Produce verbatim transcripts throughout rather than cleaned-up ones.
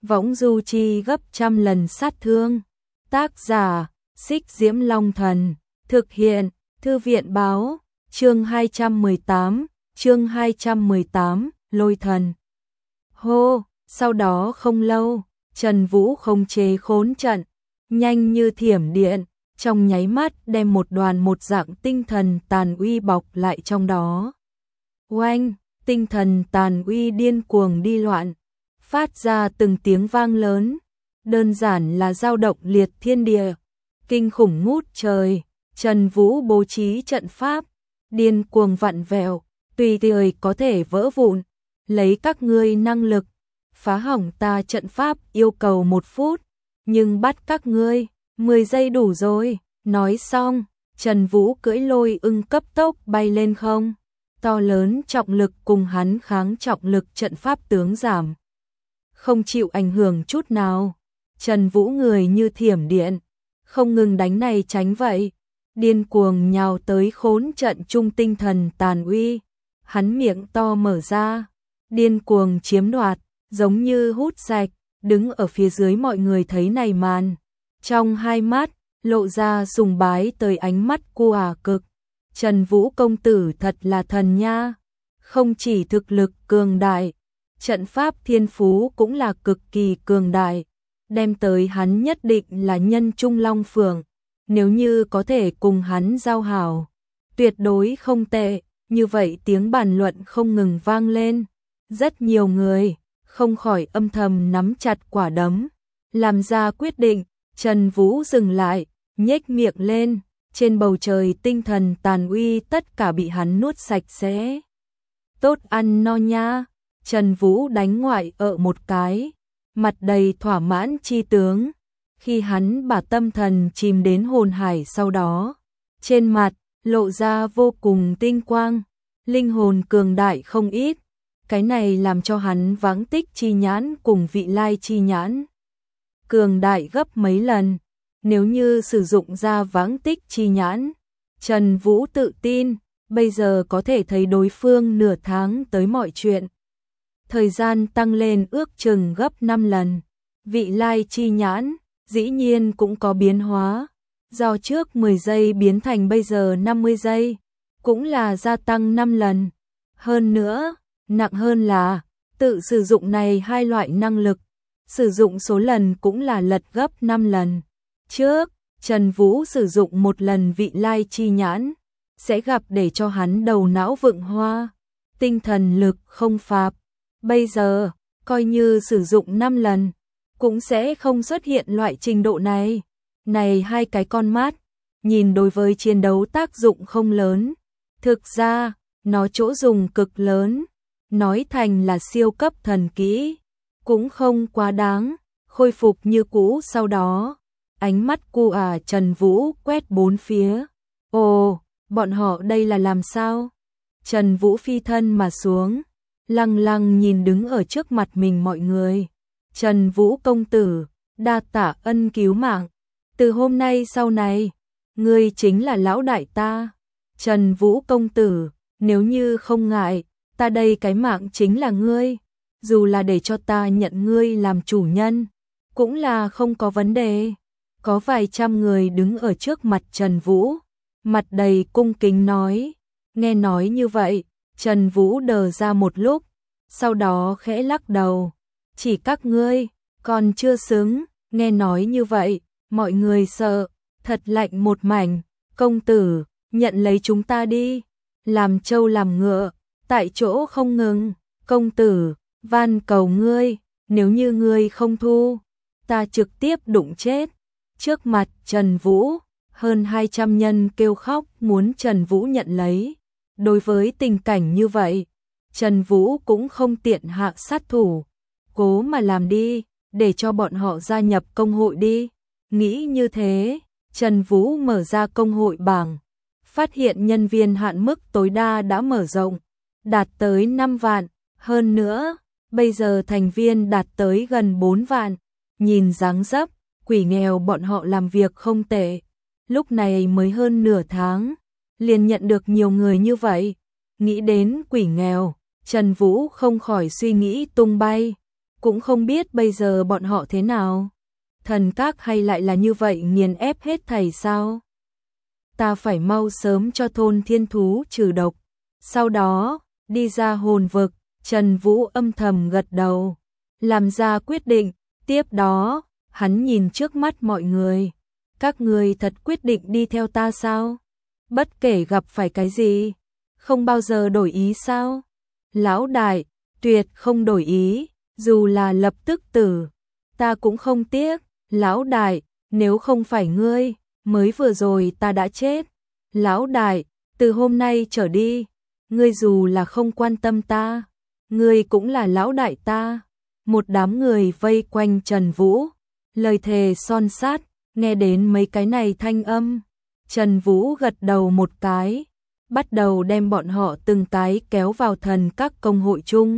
võng du chi gấp trăm lần sát thương. Tác giả, Xích Diễm Long Thần, thực hiện, Thư viện báo, chương hai trăm mười tám, chương hai trăm mười tám, Lôi Thần. Hô, sau đó không lâu, Trần Vũ khống chế khốn trận, nhanh như thiểm điện, trong nháy mắt đem một đoàn một dạng tinh thần tàn uy bọc lại trong đó. Oanh, tinh thần tàn uy điên cuồng đi loạn, phát ra từng tiếng vang lớn, đơn giản là dao động liệt thiên địa, kinh khủng ngút trời. Trần Vũ bố trí trận pháp, điên cuồng vặn vẹo, tùy thời có thể vỡ vụn, lấy các ngươi năng lực, phá hỏng ta trận pháp yêu cầu một phút, nhưng bắt các ngươi, mười giây đủ rồi. Nói xong, Trần Vũ cưỡi lôi ưng cấp tốc bay lên không, to lớn trọng lực cùng hắn kháng trọng lực trận pháp tướng giảm, không chịu ảnh hưởng chút nào. Trần Vũ người như thiểm điện, không ngừng đánh này tránh vậy, điên cuồng nhào tới khốn trận trung tinh thần tàn uy, hắn miệng to mở ra, điên cuồng chiếm đoạt, giống như hút sạch. Đứng ở phía dưới mọi người thấy này màn, trong hai mắt lộ ra sùng bái tới ánh mắt cu à cực. Trần Vũ công tử thật là thần nha, không chỉ thực lực cường đại, trận pháp thiên phú cũng là cực kỳ cường đại, đem tới hắn nhất định là nhân trung long phượng, nếu như có thể cùng hắn giao hảo, tuyệt đối không tệ. Như vậy tiếng bàn luận không ngừng vang lên, rất nhiều người không khỏi âm thầm nắm chặt quả đấm, làm ra quyết định. Trần Vũ dừng lại, nhếch miệng lên, trên bầu trời tinh thần tàn uy tất cả bị hắn nuốt sạch sẽ. Tốt ăn no nha. Trần Vũ đánh ngoại ở một cái, mặt đầy thỏa mãn chi tướng. Khi hắn把tâm thần chìm đến hồn hải sau đó, trên mặt lộ ra vô cùng tinh quang, linh hồn cường đại không ít. Cái này làm cho hắn vãng tích chi nhãn cùng vị lai chi nhãn cường đại gấp mấy lần. Nếu như sử dụng ra vãng tích chi nhãn, Trần Vũ tự tin bây giờ có thể thấy đối phương nửa tháng tới mọi chuyện, thời gian tăng lên ước chừng gấp năm lần. Vị lai chi nhãn dĩ nhiên cũng có biến hóa, do trước mười giây biến thành bây giờ năm mươi giây, cũng là gia tăng năm lần. Hơn nữa, nặng hơn là, tự sử dụng này hai loại năng lực, sử dụng số lần cũng là lật gấp năm lần. Trước, Trần Vũ sử dụng một lần vị lai chi nhãn, sẽ gặp để cho hắn đầu não vượng hoa, tinh thần lực không phạp. Bây giờ, coi như sử dụng năm lần, cũng sẽ không xuất hiện loại trình độ này. Này hai cái con mắt, nhìn đối với chiến đấu tác dụng không lớn, thực ra, nó chỗ dùng cực lớn. Nói thành là siêu cấp thần kỹ, cũng không quá đáng, khôi phục như cũ. Sau đó, ánh mắt cu à Trần Vũ quét bốn phía. Ồ, bọn họ đây là làm sao? Trần Vũ phi thân mà xuống, lăng lăng nhìn đứng ở trước mặt mình mọi người. Trần Vũ công tử, đa tạ ân cứu mạng, từ hôm nay sau này, ngươi chính là lão đại ta. Trần Vũ công tử, nếu như không ngại, ta đây cái mạng chính là ngươi, dù là để cho ta nhận ngươi làm chủ nhân, cũng là không có vấn đề. Có vài trăm người đứng ở trước mặt Trần Vũ, mặt đầy cung kính nói. Nghe nói như vậy, Trần Vũ đờ ra một lúc, sau đó khẽ lắc đầu. Chỉ các ngươi, còn chưa xứng. Nghe nói như vậy, mọi người sợ, thật lạnh một mảnh. Công tử, nhận lấy chúng ta đi, làm trâu làm ngựa, tại chỗ không ngừng. Công tử, van cầu ngươi, nếu như ngươi không thu, ta trực tiếp đụng chết. Trước mặt Trần Vũ, hơn hai trăm nhân kêu khóc muốn Trần Vũ nhận lấy. Đối với tình cảnh như vậy, Trần Vũ cũng không tiện hạ sát thủ, cố mà làm đi, để cho bọn họ gia nhập công hội đi. Nghĩ như thế, Trần Vũ mở ra công hội bảng, phát hiện nhân viên hạn mức tối đa đã mở rộng, đạt tới năm vạn, hơn nữa, bây giờ thành viên đạt tới gần bốn vạn. Nhìn dáng dấp, quỷ nghèo bọn họ làm việc không tệ, lúc này mới hơn nửa tháng, liền nhận được nhiều người như vậy. Nghĩ đến quỷ nghèo, Trần Vũ không khỏi suy nghĩ tung bay. cũng không biết bây giờ bọn họ thế nào. Thần các hay lại là như vậy nghiền ép hết thầy sao? Ta phải mau sớm cho thôn thiên thú trừ độc. Sau đó, đi ra hồn vực, Trần Vũ âm thầm gật đầu, làm ra quyết định. Tiếp đó, hắn nhìn trước mắt mọi người. Các người thật quyết định đi theo ta sao? Bất kể gặp phải cái gì, không bao giờ đổi ý sao? Lão đại, tuyệt không đổi ý, dù là lập tức tử, ta cũng không tiếc. Lão đại, nếu không phải ngươi, mới vừa rồi ta đã chết. Lão đại, từ hôm nay trở đi, ngươi dù là không quan tâm ta, ngươi cũng là lão đại ta. Một đám người vây quanh Trần Vũ, lời thề son sát, nghe đến mấy cái này thanh âm. Trần Vũ gật đầu một cái, bắt đầu đem bọn họ từng cái kéo vào thần các công hội chung.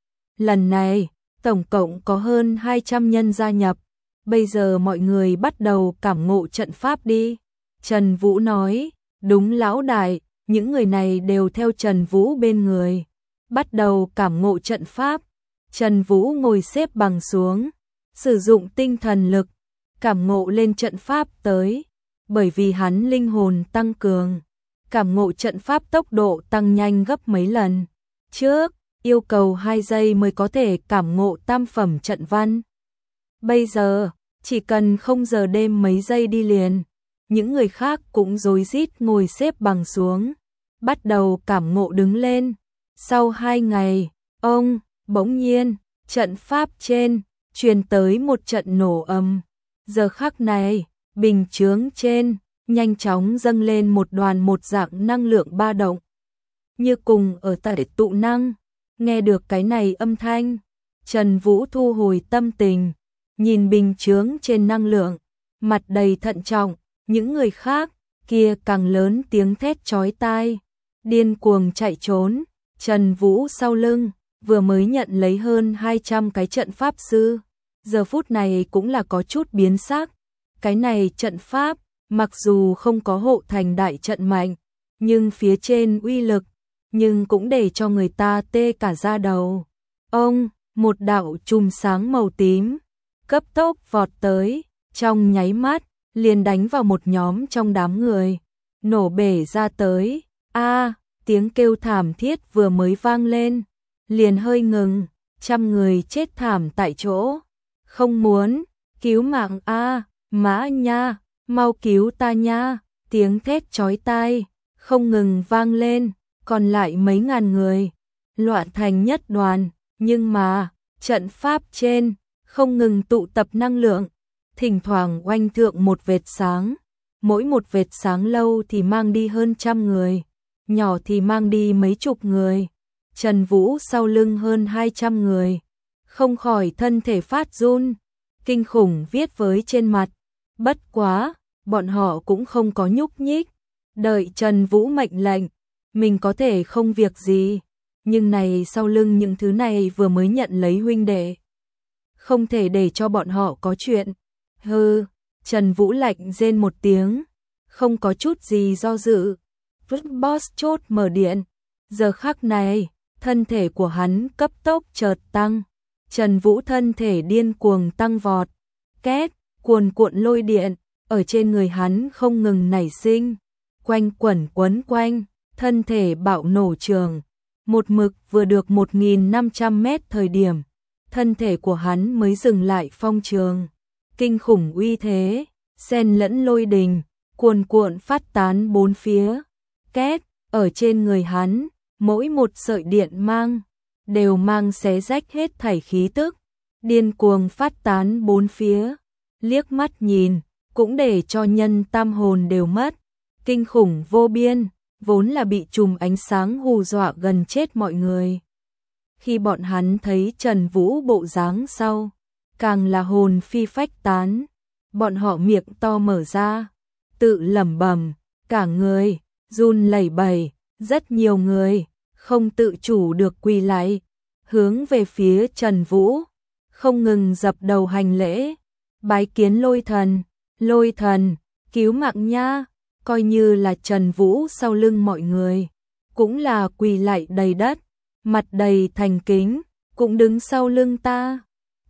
Lần này, tổng cộng có hơn hai trăm nhân gia nhập. Bây giờ mọi người bắt đầu cảm ngộ trận pháp đi. Trần Vũ nói, đúng lão đại, những người này đều theo Trần Vũ bên người. Bắt đầu cảm ngộ trận pháp. Trần Vũ ngồi xếp bằng xuống, sử dụng tinh thần lực, cảm ngộ lên trận pháp tới. Bởi vì hắn linh hồn tăng cường, cảm ngộ trận pháp tốc độ tăng nhanh gấp mấy lần. Trước, yêu cầu hai giây mới có thể cảm ngộ tam phẩm trận văn. Bây giờ, chỉ cần không giờ đêm mấy giây đi liền. Những người khác cũng rối rít ngồi xếp bằng xuống, bắt đầu cảm ngộ đứng lên. Sau hai ngày, ông, bỗng nhiên, trận pháp trên, truyền tới một trận nổ ầm. Giờ khắc này, bình chướng trên, nhanh chóng dâng lên một đoàn một dạng năng lượng ba động. Như cùng ở tại tụ năng, nghe được cái này âm thanh, Trần Vũ thu hồi tâm tình, nhìn bình chướng trên năng lượng, mặt đầy thận trọng. Những người khác, kia càng lớn tiếng thét chói tai, điên cuồng chạy trốn. Trần Vũ sau lưng, vừa mới nhận lấy hơn hai trăm cái trận pháp sư, giờ phút này cũng là có chút biến sắc. Cái này trận pháp, mặc dù không có hộ thành đại trận mạnh, nhưng phía trên uy lực, nhưng cũng để cho người ta tê cả da đầu. Ông, một đạo chùm sáng màu tím, cấp tốc vọt tới, trong nháy mắt, liền đánh vào một nhóm trong đám người, nổ bể ra tới. A, tiếng kêu thảm thiết vừa mới vang lên, liền hơi ngừng, trăm người chết thảm tại chỗ. Không muốn, cứu mạng a, Mã nha, mau cứu ta nha, tiếng thét chói tai, không ngừng vang lên, còn lại mấy ngàn người, loạn thành nhất đoàn, nhưng mà, trận pháp trên, không ngừng tụ tập năng lượng, thỉnh thoảng oanh thượng một vệt sáng, mỗi một vệt sáng lâu thì mang đi hơn trăm người, nhỏ thì mang đi mấy chục người. Trần Vũ sau lưng hơn hai trăm người, không khỏi thân thể phát run, kinh khủng viết với trên mặt. Bất quá, bọn họ cũng không có nhúc nhích, đợi Trần Vũ mệnh lệnh, mình có thể không việc gì, nhưng này sau lưng những thứ này vừa mới nhận lấy huynh đệ, không thể để cho bọn họ có chuyện. Hừ, Trần Vũ lạnh rên một tiếng, không có chút gì do dự, vứt boss chốt mở điện. Giờ khắc này, thân thể của hắn cấp tốc chợt tăng, Trần Vũ thân thể điên cuồng tăng vọt, két, cuồn cuộn lôi điện, ở trên người hắn không ngừng nảy sinh, quanh quẩn quấn quanh, thân thể bạo nổ trường. Một mực vừa được một nghìn năm trăm mét thời điểm, thân thể của hắn mới dừng lại phong trường. Kinh khủng uy thế, xen lẫn lôi đình, cuồn cuộn phát tán bốn phía, két, ở trên người hắn, mỗi một sợi điện mang, đều mang xé rách hết thảy khí tức, điên cuồng phát tán bốn phía, liếc mắt nhìn, cũng để cho nhân tam hồn đều mất, kinh khủng vô biên, vốn là bị chùm ánh sáng hù dọa gần chết mọi người. Khi bọn hắn thấy Trần Vũ bộ dáng sau, càng là hồn phi phách tán, bọn họ miệng to mở ra, tự lẩm bẩm, cả người run lẩy bẩy, rất nhiều người không tự chủ được quỳ lại, hướng về phía Trần Vũ, không ngừng dập đầu hành lễ, bái kiến lôi thần, lôi thần, cứu mạng nha. Coi như là Trần Vũ sau lưng mọi người, cũng là quỳ lại đầy đất, mặt đầy thành kính, cũng đứng sau lưng ta.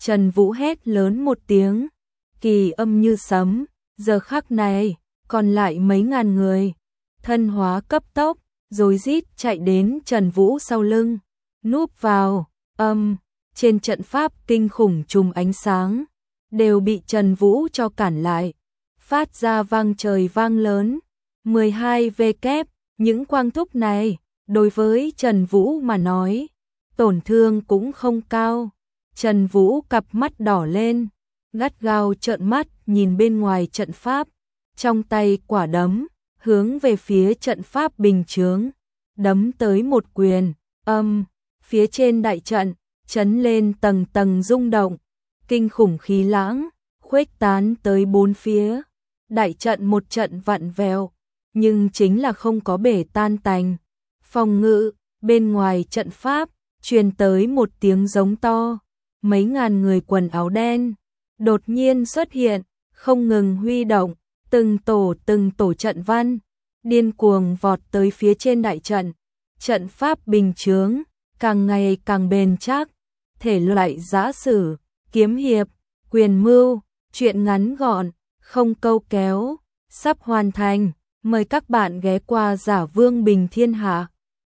Trần Vũ hét lớn một tiếng, kỳ âm như sấm, giờ khắc này, còn lại mấy ngàn người, thân hóa cấp tốc, rối rít chạy đến Trần Vũ sau lưng, núp vào, âm, trên trận pháp kinh khủng trùm ánh sáng, đều bị Trần Vũ cho cản lại, phát ra vang trời vang lớn, mười hai vê kép, những quang thúc này, đối với Trần Vũ mà nói, tổn thương cũng không cao. Trần Vũ cặp mắt đỏ lên, gắt gao trợn mắt nhìn bên ngoài trận pháp, trong tay quả đấm, hướng về phía trận pháp bình chướng, đấm tới một quyền, âm, phía trên đại trận, chấn lên tầng tầng rung động, kinh khủng khí lãng, khuếch tán tới bốn phía, đại trận một trận vặn vẹo, nhưng chính là không có bể tan tành. Phòng ngự, bên ngoài trận pháp, truyền tới một tiếng giống to, mấy ngàn người quần áo đen, đột nhiên xuất hiện, không ngừng huy động, từng tổ từng tổ trận văn, điên cuồng vọt tới phía trên đại trận, trận pháp bình chướng, càng ngày càng bền chắc, thể loại giã sử, kiếm hiệp, quyền mưu, truyện ngắn gọn, không câu kéo, sắp hoàn thành, mời các bạn ghé qua Giả Vương Bình Thiên Hạ.